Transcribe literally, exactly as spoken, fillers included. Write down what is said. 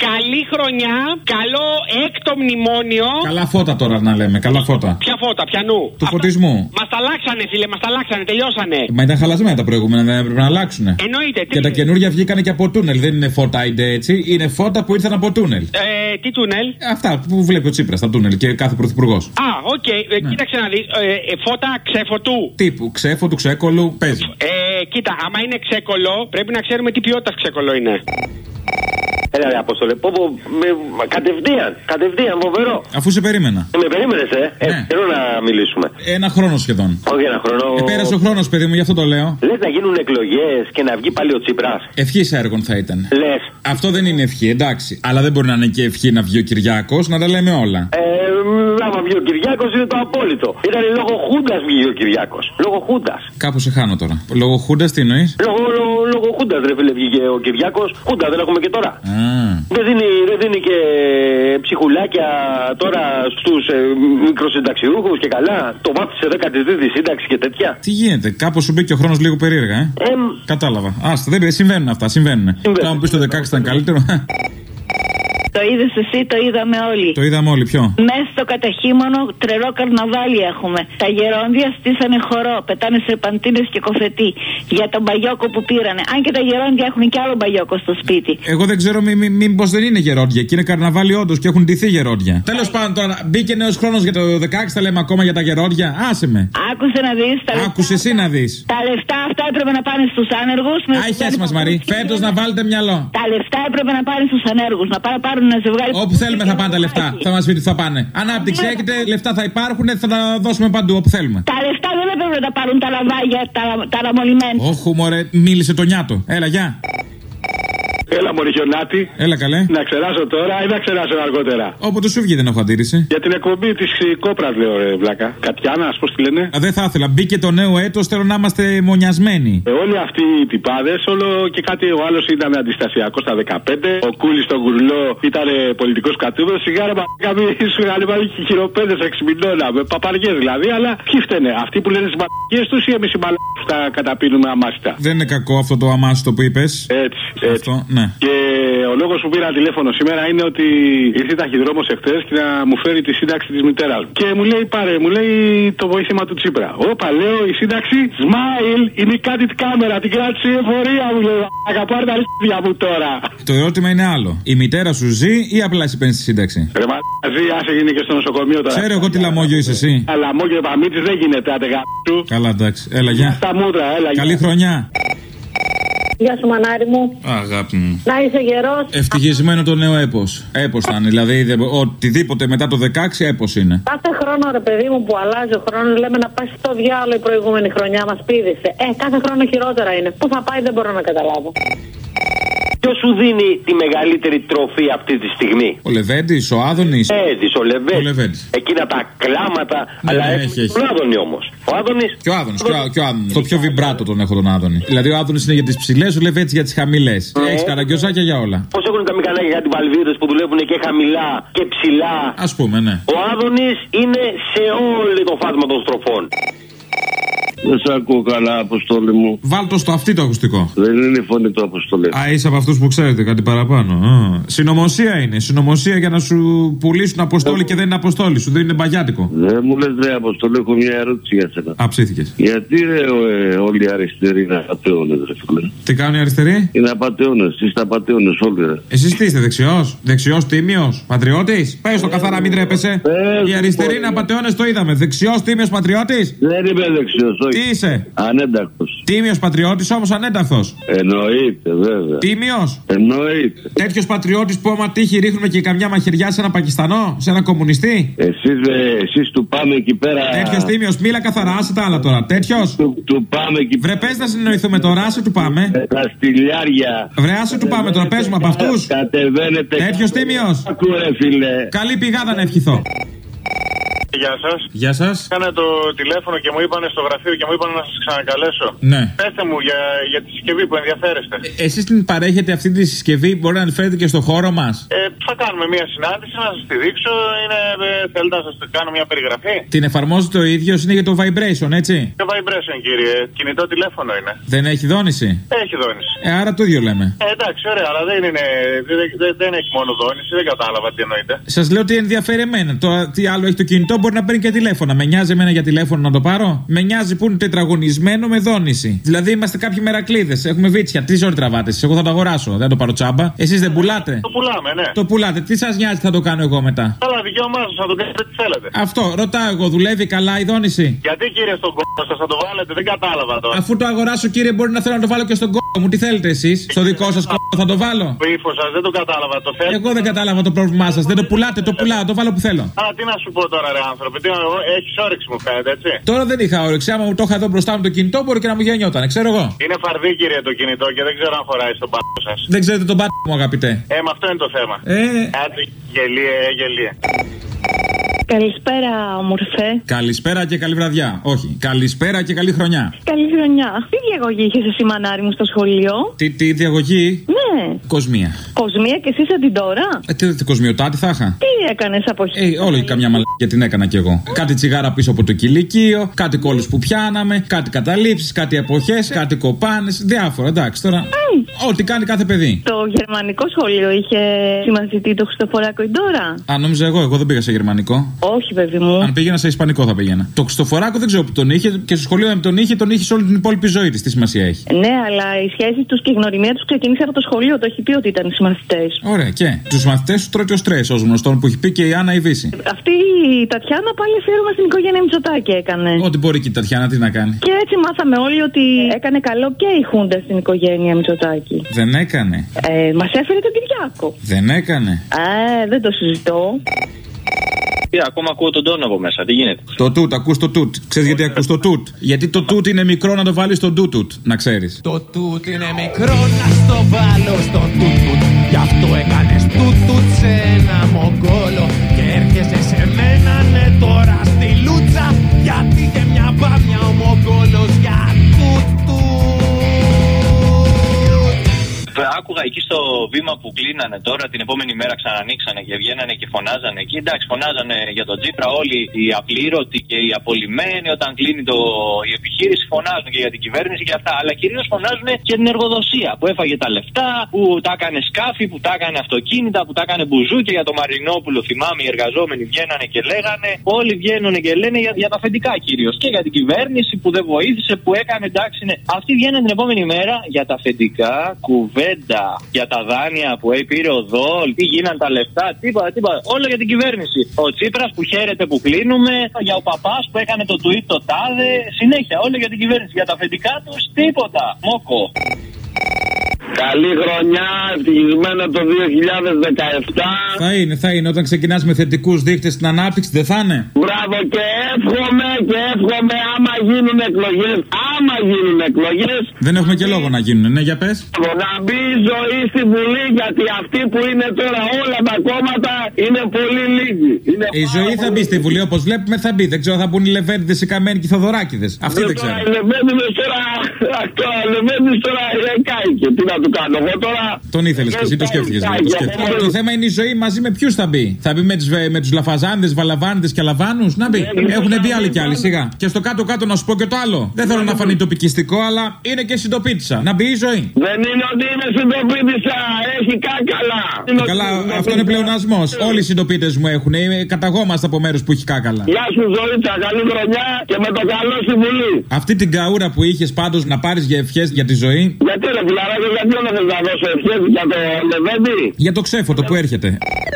καλή χρονιά, καλό έκτο μνημόνιο. Καλά φώτα τώρα να λέμε, καλά φώτα. Ποια φώτα, πιανού? Του αυτά... φωτισμού. Μας τα αλλάξανε, φίλε, μας τα αλλάξανε, τελειώσανε. Μα ήταν χαλασμένα τα προηγούμενα, δεν έπρεπε να αλλάξουν. Εννοείται. Και τα καινούργια βγήκανε και από τούνελ. Δεν είναι φώτα ίντε έτσι, είναι φώτα που ήρθαν από τούνελ. Ε, τι τούνελ? Αυτά που βλέπει ο Τσίπρας, τα τούνελ και κάθε πρωθυπουργός. Α, οκ, okay. ε, ναι. Κοίταξε να δεις. Ε, ε, φώτα ξέφωτου. Τύπου ξέφωτου, ξέκολου, παίζει. Ε, κοίτα, άμα είναι ξέκολο, πρέπει να ξέρουμε τι ποιότητα ξέκολο είναι. Έλα ρε Απόστολε, πω πω, με, κατευθείαν, κατευθείαν, φοβερό. Αφού σε περίμενα. Με περίμενες, ε, ναι. ε θέλω να μιλήσουμε. Ένα χρόνο σχεδόν. Όχι ένα χρόνο. Ε, πέρασε ο χρόνος, παιδί μου, γι' αυτό το λέω. Λες να γίνουν εκλογές και να βγει πάλι ο Τσίπρας. Ευχής έργων θα ήταν. Λες. Αυτό δεν είναι ευχή, εντάξει. Αλλά δεν μπορεί να είναι και ευχή να βγει ο Κυριάκος, να τα λέμε όλα. Ε, άμα βγει ο Κυριάκος είναι το απόλυτο. Ήταν λόγω Χούντας βγει ο Κυριάκος. Λόγω Χούντας. Κάπου σε χάνω τώρα. Λόγω Χούντας τι εννοείς? Λόγω, λόγω, λόγω Χούντας ρε φίλε βγήκε ο Κυριάκος. Χούντα δεν έχουμε και τώρα. Α. Δεν δίνει, δεν δίνει και ψυχουλάκια τώρα στους ε, μικροσυνταξιούχους και καλά. Το βάφτισε δέκατη τρίτη σύνταξη και τέτοια. Τι γίνεται, κάπως σου μπήκε ο χρόνος λίγο περίεργα, ε. ε Κατάλαβα. Άστα, δεν συμβαίνουν αυτά, συμβαίνουν. Θα μου πεις το δεκαέξι ήταν καλύτερο. Το είδες εσύ, το είδαμε όλοι. Το είδαμε όλοι, ποιο? Μέσα στο καταχύμωνο τρελό καρναβάλι έχουμε. Τα γερόντια στήσανε χορό, πετάνε σερπαντίνες και κοφετί για τον μπαγιόκο που πήρανε. Αν και τα γερόντια έχουν κι άλλο μπαγιόκο στο σπίτι. Εγώ δεν ξέρω μήπως μη, μη, δεν είναι γερόντια και είναι καρναβάλι όντως και έχουν ντυθεί γερόντια. Τέλος πάντων τώρα, μπήκε νέος χρόνος για το δεκαέξι, θα λέμε ακόμα για τα γερόντια. Άσε με. Άκουσε να δεις. Τα Άκουσε εσύ να δεις. Τα λεφτά αυτά έπρεπε να πάνε στους άνεργους. Άχιας μας Μαρή, φέτος να βάλετε μυαλό. Τα λεφτά έπρεπε να πάνε στους ανέργους. Να πάρουν ένα ζευγάρι. Όπου θέλουμε θα πάνε τα λεφτά. Θα μας πείτε θα πάνε. Ανάπτυξη έχετε, λεφτά θα υπάρχουν, θα τα δώσουμε παντού όπου θέλουμε. Τα λεφτά δεν έπρεπε να τα πάρουν τα λαβάγια, τα, τα ραμολυμένα. Όχι, μωρέ, μίλησε το νιάτο. Έλα, γεια. Έλα, μωρή χιονάτη. Έλα, καλέ. Να ξεράσω τώρα ή να ξεράσω αργότερα? Όποτε σου βγει, δεν έχω αντίρρηση. Για την εκπομπή τη Κόπρα, λέω, ρε βλάκα. Κατιάνα, πώ τη λένε. Α, δεν θα ήθελα. Μπήκε το νέο έτος, θέλω να είμαστε μονιασμένοι. Ε, όλοι αυτοί οι τυπάδε, όλο και κάτι ο άλλο ήταν αντιστασιακό στα δεκαπέντε. Ο Κούλης στον Κουρλό ήταν πολιτικό κατούβο. Σιγάρα μαλάκα, μη σου είχαν βάλει χειροπέδε έξι μηνών. Με παπαριέ δηλαδή, αλλά ποιοι φταίνε? Αυτοί που λένε τι μαλακίε του ή εμεί οι μαλακίε που τα καταπίνουμε αμάστα? Δεν είναι κακό αυτό το αμάστο που είπε. Έτσι, έτσι. Αυτό, ναι. Και ο λόγος που πήρα τηλέφωνο σήμερα είναι ότι ήρθε ταχυδρόμος εχθές και να μου φέρει τη σύνταξη της μητέρας μου. Και μου λέει πάρε, μου λέει το βοήθημα του Τσίπρα. Όπα, λέω η σύνταξη Smile είναι κάτι τη κάμερα, την κράτησε η εφορία μου, λέει. Αγαπάρ τα αρχίδια μου τώρα. Το ερώτημα είναι άλλο. Η μητέρα σου ζει ή απλά εσύ παίρνεις τη σύνταξη? Ρε μα ζει, άσε γίνει και στο νοσοκομείο τώρα. Ξέρω εγώ τι λαμόγιο είσαι εσύ. Α, λαμόγιο παμίτης δεν γίνεται, άντε γαμπτού. Καλά, εντάξει. Έλα, γεια. Στα μούτρα, έλα. Καλή χρονιά. Γεια σου, μανάρι μου. Αγάπη μου. Να είσαι γερός. Ευτυχισμένο το νέο έπος. Έπος θα είναι. Δηλαδή, δε, οτιδήποτε μετά το δεκαέξι έπος είναι. Κάθε χρόνο, ρε παιδί μου, που αλλάζει ο χρόνος, λέμε να πάει στο διάλογο η προηγούμενη χρονιά. Μας πήδησε. Ε, κάθε χρόνο χειρότερα είναι. Πού θα πάει δεν μπορώ να καταλάβω. Ποιος σου δίνει τη μεγαλύτερη τροφή αυτή τη στιγμή? Ο Λεβέντης, ο Άδωνης. Λεβέντης, ο Λεβέντης. Ο Λεβέντης. Εκείνα τα κλάματα. Ναι, αλλά ναι, έχει, έχει, έχει. Τον Άδωνη όμως. Ο Άδωνης. Και ο Άδωνης. Και ο, και ο Άδωνης. Το πιο βιμπράτο τον έχω τον Άδωνη. Δηλαδή ο Άδωνης είναι για τις ψηλές, ο Λεβέντης για τις χαμηλές. Ναι. Έχεις καραγκιόζάκια για όλα. Πώς έχουν τα μηχανάκια για την Βαλβίδες που δουλεύουν και χαμηλά και ψηλά? Ας πούμε, ναι. Ο Άδωνης είναι σε όλο το φάσμα των στροφών. Δεν σ' ακούω καλά, Αποστόλη μου. Βάλτο στο αυτή το ακουστικό. Δεν είναι η φωνή του Αποστόλη. Α, είσαι από αυτούς που ξέρετε κάτι παραπάνω. Α. Συνωμοσία είναι. Συνωμοσία για να σου πουλήσουν Αποστόλη ε, και δεν είναι Αποστόλη. Σου δεν είναι μπαγιάτικο. Δεν μου λες, ρε Αποστόλη, έχω μια ερώτηση για σένα. Α, ψήθηκες. Γιατί ρε, ε, όλοι οι αριστεροί είναι απατεώνες, ρε φίλε? Τι κάνουν οι αριστεροί? Είναι απατεώνες. Είστε απατεώνες όλοι, ρε. Εσείς τι είστε, δεξιός? Δεξιός, τίμιος, πατριώτης? Πες το καθαρά, μην τρέπεσαι. Οι αριστεροί είναι απατεώνες, το είδαμε. Δεξιός, τίμιος, πατριώτης? Δεν είμαι δεξιός. Τι είσαι? Ανένταχτος. Τίμιος πατριώτης όμως ανένταχθος. Εννοείται, βέβαια. Τίμιος. Εννοείται. Τέτοιος πατριώτης που άμα τύχει ρίχνουμε και καμιά μαχαιριά σε ένα Πακιστανό, σε ένα κομμουνιστή. Εσείς, ε, εσείς του πάμε εκεί πέρα. Τέτοιος τίμιος, μίλα καθαρά, άσε τα άλλα τώρα. Τέτοιος. Του, του πάμε εκεί πέρα. Βρε, πες να συνεννοηθούμε τώρα, άσε του πάμε. Ε, τα στυλιάρια. Βρε, άσε του πάμε τώρα, παίζουμε από αυτούς. Κατεβαίνετε. Τέτοιος τίμιος. Ακούρε, φίλε. Καλή πηγάδα να ευχηθώ. Γεια σας. Γεια σας. Κάνε το τηλέφωνο και μου είπανε στο γραφείο και μου είπανε να σας ξανακαλέσω. Ναι. Πέστε μου για, για τη συσκευή που ενδιαφέρεστε. Ε, εσείς την παρέχετε αυτή τη συσκευή, μπορεί να την φέρετε και στο χώρο μας. Ε, θα κάνουμε μια συνάντηση, να σας τη δείξω. Είναι, ε, θέλετε να σας κάνω μια περιγραφή. Την εφαρμόζετε ο ίδιος, είναι για το vibration, έτσι. Το vibration, κύριε. Κινητό τηλέφωνο είναι. Δεν έχει δόνηση. Έχει δόνηση. Ε, άρα το ίδιο λέμε. Ε, εντάξει, ωραία, αλλά δεν, είναι, δεν, δεν, δεν έχει μόνο δόνηση, δεν κατάλαβα τι εννοείται. Σας λέω ότι ενδιαφέρει εμένα. Το τι άλλο έχει το κινητό μπορεί να παίρνει και τηλέφωνα. Με νοιάζει εμένα για τηλέφωνο να το πάρω. Με νοιάζει που είναι τετραγωνισμένο με δόνηση. Δηλαδή είμαστε κάποιοι μερακλείδες. Έχουμε βίτσια. Τι ζώρι τραβάτε. Εγώ θα το αγοράσω. Δεν το πάρω τσάμπα. Εσείς δεν πουλάτε. Το πουλάμε, ναι. Το πουλάτε. Τι σας νοιάζει, θα το κάνω εγώ μετά. Καλά, δικαίωμά σας, θα το κάνετε τι θέλετε. Αυτό, ρωτάω εγώ, δουλεύει καλά η δόνηση. Γιατί, κύριε, στον κόμμα σας θα το βάλετε, δεν κατάλαβα τώρα. Αφού το αγοράσω, κύριε, μπορεί να θέλω να το βάλω και στον κόμμα μου. Τι θέλετε εσείς, στο δικό σας κόμμα θα το βάλω. Το ύφος σας δεν το κατάλαβα, το θέλετε. Εγώ δεν κατάλαβα το πρόβλημά σας. Δεν το πουλάτε, το πουλάω, το βάλω που θέλω. Α, τι να σου πω τώρα, ρε άνθρωποι, τι, έχεις όρεξη μου φαίνεται, έτσι. Τώρα δεν είχα όρεξη. Άμα μου το είχα εδώ μπροστά μου το κινητό, μπορεί και να μου γεννιόταν, ξέρω εγώ. Είναι φαρδί, κύριε, το κινητό και δεν ξέρω αν φοράει στον πάτο σας. Δεν ξέρετε τον πάτο μου, αγαπητέ. Ε, με αυτό είναι το θέμα. Ε. Άντε, γελίε, ε, γελίε. Καλησπέρα, όμορφε. Καλησπέρα και καλή βραδιά. Όχι. Καλησπέρα και καλή χρονιά. Καλή χρονιά. Τι διαγωγή είχες εσύ, μανάρι μου, στο σχολείο? Τι, τι διαγωγή? Ναι. Κοσμία. Κοσμία και εσύ σαν την τώρα? Ε, τι, τι κοσμιωτάτη θα είχα. Τι έκανες από εκεί? Ε, όλο και καμιά μαλακία την έκανα κι εγώ. Κάτι τσιγάρα πίσω από το κηλικείο, κάτι κόλλους που πιάναμε, κάτι καταλήψεις, κάτι εποχές, κάτι κοπάνες, διάφορα. Εντάξει τώρα. Mm. Ό,τι κάνει κάθε παιδί. Το γερμανικό σχολείο είχε συμμαθητή το Χριστοφοράκο η Ντόρα? Α, νόμιζα εγώ, εγώ δεν πήγα σε γερμανικό. Όχι, παιδί μου. Αν πήγαινα σε ισπανικό θα πήγαινα. Το Χριστοφοράκο δεν ξέρω που τον είχε και στο σχολείο με τον είχε, τον είχε σε όλη την υπόλοιπη ζωή της. Τι σημασία έχει. Ναι, αλλά οι σχέσεις τους και η γνωριμία τους ξεκίνησε από το σχολείο. Το έχει πει ότι ήταν οι συμμαθητές. Ωραία, και τους μαθητές του τρώει και ο στρες, ως γνωστόν που έχει πει και η Άννα η Βύση. Αυτή η Τατιάνα πάλι αφιέρωμα στην οικογένεια Μητσοτάκη έκανε. Ό,τι μπορεί και η Τατιάνα, τι να κάνει. Και έτσι μάθαμε όλοι ότι έκανε καλό και η Χούντα στην οικογένεια Μητσοτάκη. Δεν έκανε. Ε, μας έφερε τον Κυριάκο. Δεν έκανε. Ε, δεν το συζητώ. Τι, ακόμα ακούω τον τόνο από μέσα, τι γίνεται? Το τούτ, ακούς το τούτ. Ξέρεις γιατί ακούς το τούτ? Γιατί το τούτ είναι μικρό να το βάλεις στον τούτουτ, να ξέρεις. Το τούτ είναι μικρό να στο βάλω στον τούτουτ. Γι' αυτό έκανες τούτουτ σε ένα μογκόλο. Και έρχεσαι σε μένα, ναι, τώρα στη λούτσα. Γιατί και μια μπάμια ο μογκόλος για τούτουτ. Άκουγα εκεί στο βήμα που κλείνανε τώρα, την επόμενη μέρα ξανανοίξανε και βγαίνανε και φωνάζανε εκεί. Εντάξει, φωνάζανε για τον Τσίπρα όλοι οι απλήρωτοι και οι απολυμμένοι. Όταν κλείνει το, η επιχείρηση, φωνάζουν και για την κυβέρνηση και αυτά. Αλλά κυρίως φωνάζουν και την εργοδοσία που έφαγε τα λεφτά, που τα έκανε σκάφη, που τα έκανε αυτοκίνητα, που τα έκανε μπουζούκια. Για τον Μαρινόπουλο, θυμάμαι, οι εργαζόμενοι βγαίνανε και λέγανε. Όλοι βγαίνουν και λένε για, για τα αφεντικά κυρίως. Και για την κυβέρνηση που δεν βοήθησε, που έκανε εντάξει. Ναι. Αυτοί βγαίνουν την επόμενη μέρα για τα αφεντικά, κουβέντα. Για τα δάνεια που πήρε ο Δόλ, τι γίναν τα λεφτά, τίποτα, τίποτα. Όλο για την κυβέρνηση. Ο Τσίπρας που χαίρεται που κλείνουμε, για ο παπάς που έκανε το tweet το τάδε. Συνέχεια, όλο για την κυβέρνηση. Για τα αφεντικά τους, τίποτα. Μόκο. Καλή χρονιά, ευτυχισμένο το δύο χιλιάδες δεκαεπτά. Θα είναι, θα είναι. Όταν ξεκινάς με θετικούς δείκτες στην ανάπτυξη, δεν θα είναι. Μπράβο, και εύχομαι και εύχομαι άμα γίνουν εκλογές. Άμα γίνουν εκλογές. Δεν έχουμε και λόγο να γίνουν, ναι, για πες. Να μπει η ζωή στη Βουλή, γιατί αυτοί που είναι τώρα όλα τα κόμματα είναι πολύ λίγοι. Είναι η ζωή θα μπει στη Βουλή, όπως βλέπουμε θα μπει. Δεν ξέρω, θα μπουν οι Λεβέντιδες, οι Καμένοι και οι Θοδωράκηδες. Αυτοί δεν ξέρω. Οι Λεβέντιδες τώρα. Αυτό, Λεβέντιδες τώρα κάηκε. Τι να του κάνω εγώ τώρα. Τον ήθελες και εσύ, το σκέφτηκες. Το, το θέμα είναι η ζωή μαζί με ποιους θα μπει. Θα μπει με, τις, με τους Λαφαζάνδες, Βαλαβάνιδες και Αλαβάνους. Να μπει. Έχουν μπει άλλοι κι άλλοι, σιγά. Και στο κάτω-κάτω να σου πω και το άλλο. Δεν θέλω να φανεί τοπικιστικό, αλλά είναι και συντοπίτησα. Να μπει η ζωή. Δεν είναι ότι είναι συντοπίτησα. Έχει κάκαλα. Καλά, αυτό είναι πλεονασμός. Όλοι οι συντοπίτες μου έχουν. Καταγόμαστε από μέρους που έχει κάκαλα. Γεια σου, Ζωήτσα. Καλή χρονιά και με το καλό στη Βουλή. Αυτή την καούρα που είχες πάντως να πάρεις για ευχές για τη ζωή. Γιατί ρε φιλαράκο, γιατί να θες να δώσω ευχές για το Λεβέντη? Για το ξέφωτο που έρχεται.